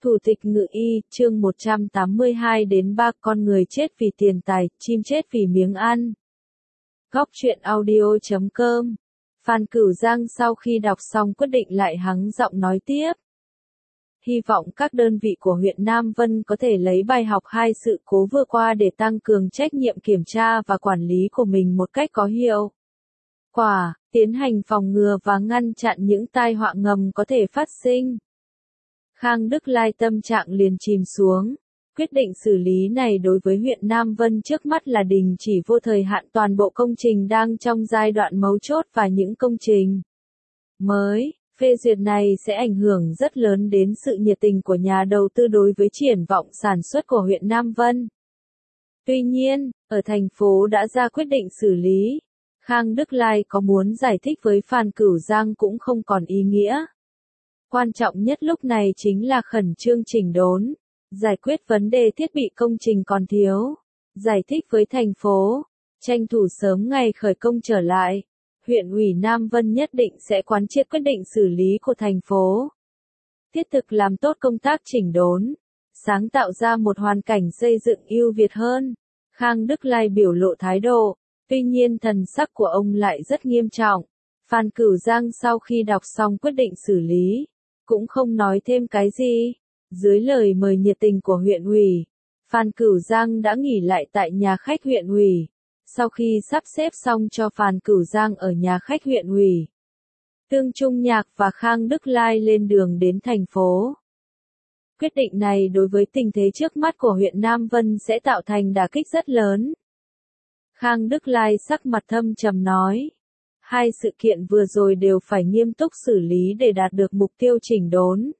Thủ tịch Ngự Y, chương 182 đến 3 con người chết vì tiền tài, chim chết vì miếng ăn. Góc truyện audio.com. Phan Cửu Giang sau khi đọc xong quyết định lại hắng giọng nói tiếp. Hy vọng các đơn vị của huyện Nam Vân có thể lấy bài học hai sự cố vừa qua để tăng cường trách nhiệm kiểm tra và quản lý của mình một cách có hiệu quả, tiến hành phòng ngừa và ngăn chặn những tai họa ngầm có thể phát sinh. Khang Đức Lai tâm trạng liền chìm xuống. Quyết định xử lý này đối với huyện Nam Vân trước mắt là đình chỉ vô thời hạn toàn bộ công trình đang trong giai đoạn mấu chốt và những công trình mới phê duyệt này sẽ ảnh hưởng rất lớn đến sự nhiệt tình của nhà đầu tư đối với triển vọng sản xuất của huyện Nam Vân. Tuy nhiên, ở thành phố đã ra quyết định xử lý, Khang Đức Lai có muốn giải thích với Phan Cửu Giang cũng không còn ý nghĩa. Quan trọng nhất lúc này chính là khẩn trương chỉnh đốn, giải quyết vấn đề thiết bị công trình còn thiếu, giải thích với thành phố, tranh thủ sớm ngày khởi công trở lại. Huyện ủy Nam Vân nhất định sẽ quán triệt quyết định xử lý của thành phố. Thiết thực làm tốt công tác chỉnh đốn, sáng tạo ra một hoàn cảnh xây dựng ưu việt hơn. Khang Đức Lai biểu lộ thái độ, tuy nhiên thần sắc của ông lại rất nghiêm trọng. Phan Cửu Giang sau khi đọc xong quyết định xử lý, cũng không nói thêm cái gì. Dưới lời mời nhiệt tình của huyện ủy, Phan Cửu Giang đã nghỉ lại tại nhà khách huyện ủy. Sau khi sắp xếp xong cho Phan Cửu Giang ở nhà khách huyện ủy, Tương Trung Nhạc và Khang Đức Lai lên đường đến thành phố. Quyết định này đối với tình thế trước mắt của huyện Nam Vân sẽ tạo thành đả kích rất lớn. Khang Đức Lai sắc mặt thâm trầm nói, hai sự kiện vừa rồi đều phải nghiêm túc xử lý để đạt được mục tiêu chỉnh đốn.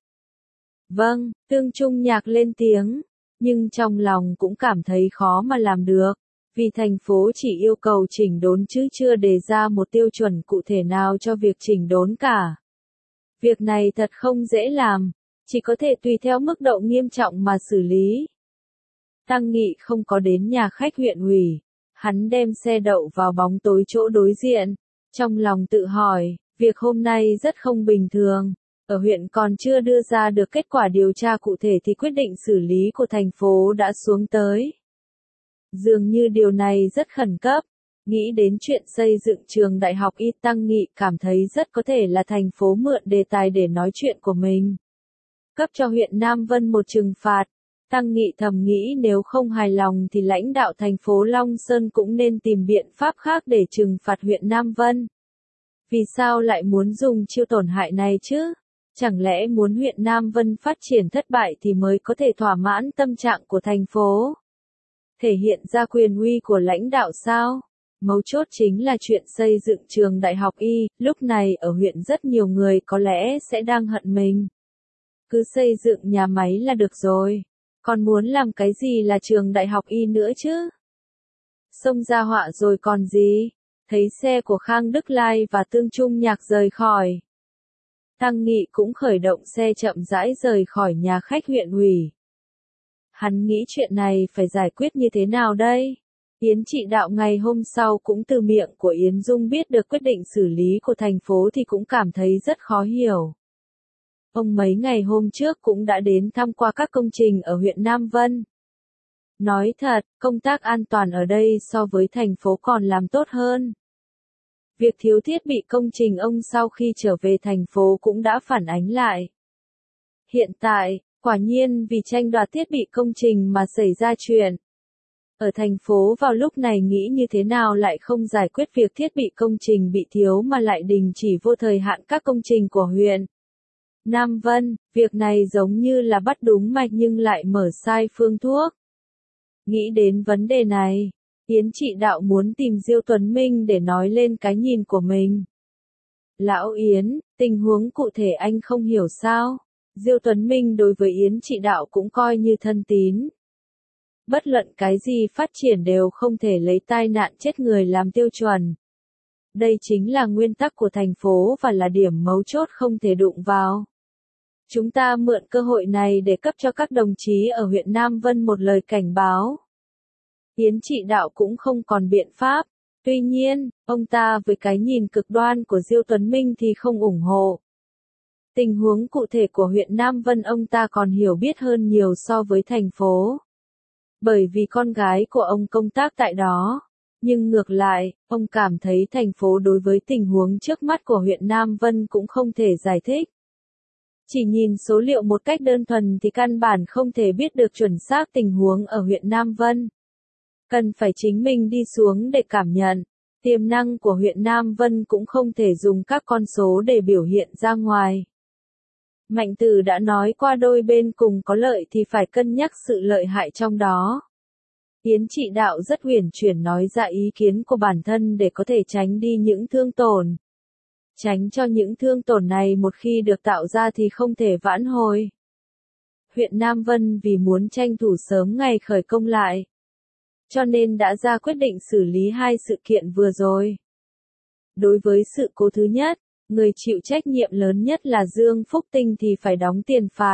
Vâng, Tương Trung Nhạc lên tiếng, nhưng trong lòng cũng cảm thấy khó mà làm được, vì thành phố chỉ yêu cầu chỉnh đốn chứ chưa đề ra một tiêu chuẩn cụ thể nào cho việc chỉnh đốn cả. Việc này thật không dễ làm, chỉ có thể tùy theo mức độ nghiêm trọng mà xử lý. Tăng Nghị không có đến nhà khách huyện ủy, hắn đem xe đậu vào bóng tối chỗ đối diện, trong lòng tự hỏi, việc hôm nay rất không bình thường. Ở huyện còn chưa đưa ra được kết quả điều tra cụ thể thì quyết định xử lý của thành phố đã xuống tới. Dường như điều này rất khẩn cấp. Nghĩ đến chuyện xây dựng trường đại học Y, Tăng Nghị cảm thấy rất có thể là thành phố mượn đề tài để nói chuyện của mình. Cấp cho huyện Nam Vân một trừng phạt. Tăng Nghị thầm nghĩ nếu không hài lòng thì lãnh đạo thành phố Long Sơn cũng nên tìm biện pháp khác để trừng phạt huyện Nam Vân. Vì sao lại muốn dùng chiêu tổn hại này chứ? Chẳng lẽ muốn huyện Nam Vân phát triển thất bại thì mới có thể thỏa mãn tâm trạng của thành phố? Thể hiện ra quyền uy của lãnh đạo sao? Mấu chốt chính là chuyện xây dựng trường đại học Y, lúc này ở huyện rất nhiều người có lẽ sẽ đang hận mình. Cứ xây dựng nhà máy là được rồi, còn muốn làm cái gì là trường đại học Y nữa chứ? Xông ra họa rồi còn gì? Thấy xe của Khang Đức Lai và Tương Trung Nhạc rời khỏi, Tăng Nghị cũng khởi động xe chậm rãi rời khỏi nhà khách huyện ủy. Hắn nghĩ chuyện này phải giải quyết như thế nào đây? Yến Trị Đạo ngày hôm sau cũng từ miệng của Yến Dung biết được quyết định xử lý của thành phố thì cũng cảm thấy rất khó hiểu. Ông mấy ngày hôm trước cũng đã đến thăm qua các công trình ở huyện Nam Vân. Nói thật, công tác an toàn ở đây so với thành phố còn làm tốt hơn. Việc thiếu thiết bị công trình ông sau khi trở về thành phố cũng đã phản ánh lại. Hiện tại, quả nhiên vì tranh đoạt thiết bị công trình mà xảy ra chuyện. Ở thành phố vào lúc này nghĩ như thế nào lại không giải quyết việc thiết bị công trình bị thiếu mà lại đình chỉ vô thời hạn các công trình của huyện Nam Vân, việc này giống như là bắt đúng mạch nhưng lại mở sai phương thuốc. Nghĩ đến vấn đề này, Yến Trị Đạo muốn tìm Diêu Tuấn Minh để nói lên cái nhìn của mình. Lão Yến, tình huống cụ thể anh không hiểu sao? Diêu Tuấn Minh đối với Yến Trị Đạo cũng coi như thân tín. Bất luận cái gì phát triển đều không thể lấy tai nạn chết người làm tiêu chuẩn. Đây chính là nguyên tắc của thành phố và là điểm mấu chốt không thể đụng vào. Chúng ta mượn cơ hội này để cấp cho các đồng chí ở huyện Nam Vân một lời cảnh báo. Yến Trị Đạo cũng không còn biện pháp. Tuy nhiên, ông ta với cái nhìn cực đoan của Diêu Tuấn Minh thì không ủng hộ. Tình huống cụ thể của huyện Nam Vân ông ta còn hiểu biết hơn nhiều so với thành phố. Bởi vì con gái của ông công tác tại đó. Nhưng ngược lại, ông cảm thấy thành phố đối với tình huống trước mắt của huyện Nam Vân cũng không thể giải thích. Chỉ nhìn số liệu một cách đơn thuần thì căn bản không thể biết được chuẩn xác tình huống ở huyện Nam Vân. Cần phải chính mình đi xuống để cảm nhận. Tiềm năng của huyện Nam Vân cũng không thể dùng các con số để biểu hiện ra ngoài. Mạnh Tử đã nói qua đôi bên cùng có lợi thì phải cân nhắc sự lợi hại trong đó. Yến Trị Đạo rất uyển chuyển nói ra ý kiến của bản thân để có thể tránh đi những thương tổn. Tránh cho những thương tổn này một khi được tạo ra thì không thể vãn hồi. Huyện Nam Vân vì muốn tranh thủ sớm ngày khởi công lại, cho nên đã ra quyết định xử lý hai sự kiện vừa rồi. Đối với sự cố thứ nhất, người chịu trách nhiệm lớn nhất là Dương Phúc Tinh thì phải đóng tiền phạt.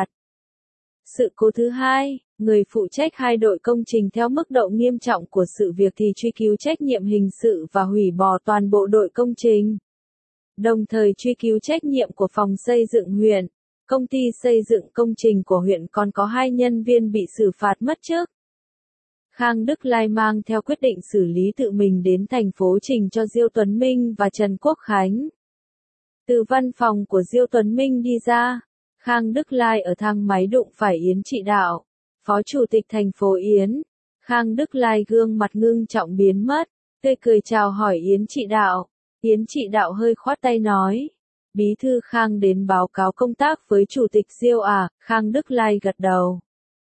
Sự cố thứ hai, người phụ trách hai đội công trình theo mức độ nghiêm trọng của sự việc thì truy cứu trách nhiệm hình sự và hủy bỏ toàn bộ đội công trình. Đồng thời truy cứu trách nhiệm của phòng xây dựng huyện. Công ty xây dựng công trình của huyện còn có 2 nhân viên bị xử phạt mất chức. Khang Đức Lai mang theo quyết định xử lý tự mình đến thành phố trình cho Diêu Tuấn Minh và Trần Quốc Khánh. Từ văn phòng của Diêu Tuấn Minh đi ra, Khang Đức Lai ở thang máy đụng phải Yến Trị Đạo, Phó Chủ tịch thành phố Yến. Khang Đức Lai gương mặt ngưng trọng biến mất, tươi cười chào hỏi Yến Trị Đạo. Yến Trị Đạo hơi khoát tay nói, Bí thư Khang đến báo cáo công tác với Chủ tịch Diêu à, Khang Đức Lai gật đầu.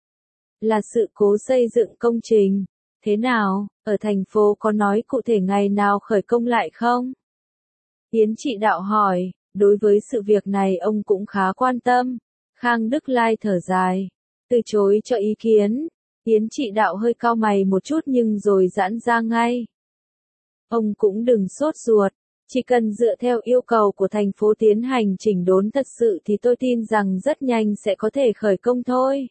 Là sự cố xây dựng công trình. Thế nào, ở thành phố có nói cụ thể ngày nào khởi công lại không? Yến Trị Đạo hỏi, đối với sự việc này ông cũng khá quan tâm. Khang Đức Lai thở dài, từ chối cho ý kiến. Yến Trị Đạo hơi cau mày một chút nhưng rồi giãn ra ngay. Ông cũng đừng sốt ruột. Chỉ cần dựa theo yêu cầu của thành phố tiến hành chỉnh đốn thật sự thì tôi tin rằng rất nhanh sẽ có thể khởi công thôi.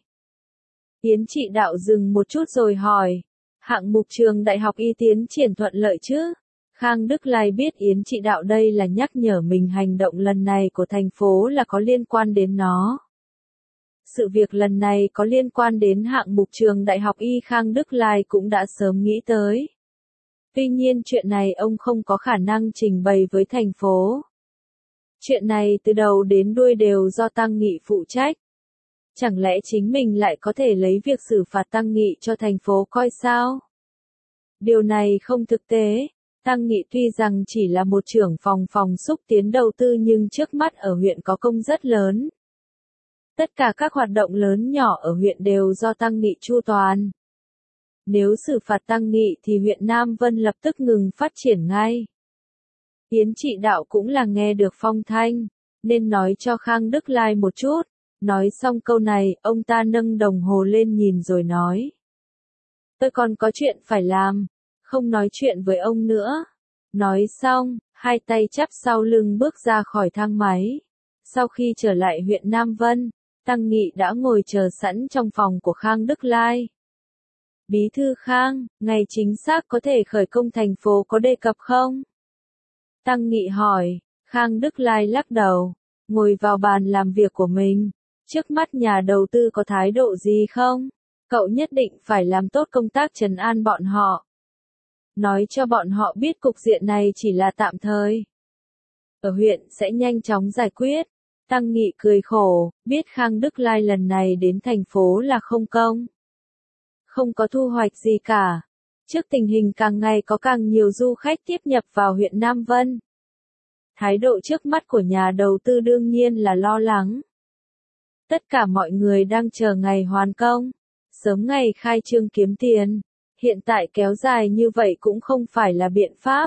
Yến Trị Đạo dừng một chút rồi hỏi, hạng mục trường đại học y tiến triển thuận lợi chứ? Khang Đức Lai biết Yến Trị Đạo đây là nhắc nhở mình hành động lần này của thành phố là có liên quan đến nó. Sự việc lần này có liên quan đến hạng mục trường đại học y Khang Đức Lai cũng đã sớm nghĩ tới. Tuy nhiên chuyện này ông không có khả năng trình bày với thành phố. Chuyện này từ đầu đến đuôi đều do Tăng Nghị phụ trách. Chẳng lẽ chính mình lại có thể lấy việc xử phạt Tăng Nghị cho thành phố coi sao? Điều này không thực tế. Tăng Nghị tuy rằng chỉ là một trưởng phòng xúc tiến đầu tư nhưng trước mắt ở huyện có công rất lớn. Tất cả các hoạt động lớn nhỏ ở huyện đều do Tăng Nghị chu toàn. Nếu xử phạt Tăng Nghị thì huyện Nam Vân lập tức ngừng phát triển ngay. Yến Trị Đạo cũng là nghe được phong thanh, nên nói cho Khang Đức Lai một chút. Nói xong câu này, ông ta nâng đồng hồ lên nhìn rồi nói. Tôi còn có chuyện phải làm, không nói chuyện với ông nữa. Nói xong, hai tay chắp sau lưng bước ra khỏi thang máy. Sau khi trở lại huyện Nam Vân, Tăng Nghị đã ngồi chờ sẵn trong phòng của Khang Đức Lai. Bí thư Khang, ngày chính xác có thể khởi công thành phố có đề cập không? Tăng Nghị hỏi. Khang Đức Lai lắc đầu, ngồi vào bàn làm việc của mình. Trước mắt nhà đầu tư có thái độ gì không? Cậu nhất định phải làm tốt công tác trấn an bọn họ. Nói cho bọn họ biết cục diện này chỉ là tạm thời. Ở huyện sẽ nhanh chóng giải quyết. Tăng Nghị cười khổ, biết Khang Đức Lai lần này đến thành phố là không công. Không có thu hoạch gì cả. Trước tình hình càng ngày có càng nhiều du khách tiếp nhập vào huyện Nam Vân. Thái độ trước mắt của nhà đầu tư đương nhiên là lo lắng. Tất cả mọi người đang chờ ngày hoàn công, sớm ngày khai trương kiếm tiền. Hiện tại kéo dài như vậy cũng không phải là biện pháp.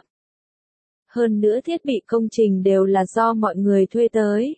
Hơn nữa thiết bị công trình đều là do mọi người thuê tới.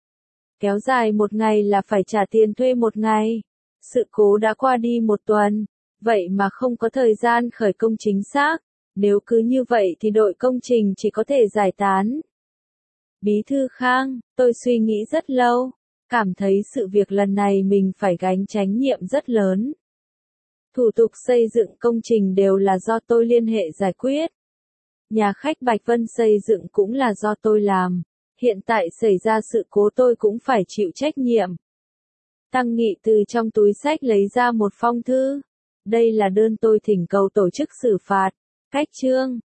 Kéo dài một ngày là phải trả tiền thuê một ngày. Sự cố đã qua đi một tuần, vậy mà không có thời gian khởi công chính xác. Nếu cứ như vậy thì đội công trình chỉ có thể giải tán. Bí thư Khang, tôi suy nghĩ rất lâu, cảm thấy sự việc lần này mình phải gánh trách nhiệm rất lớn. Thủ tục xây dựng công trình đều là do tôi liên hệ giải quyết. Nhà khách Bạch Vân xây dựng cũng là do tôi làm. Hiện tại xảy ra sự cố tôi cũng phải chịu trách nhiệm. Tăng Nghị từ trong túi xách lấy ra một phong thư. Đây là đơn tôi thỉnh cầu tổ chức xử phạt. Cách chương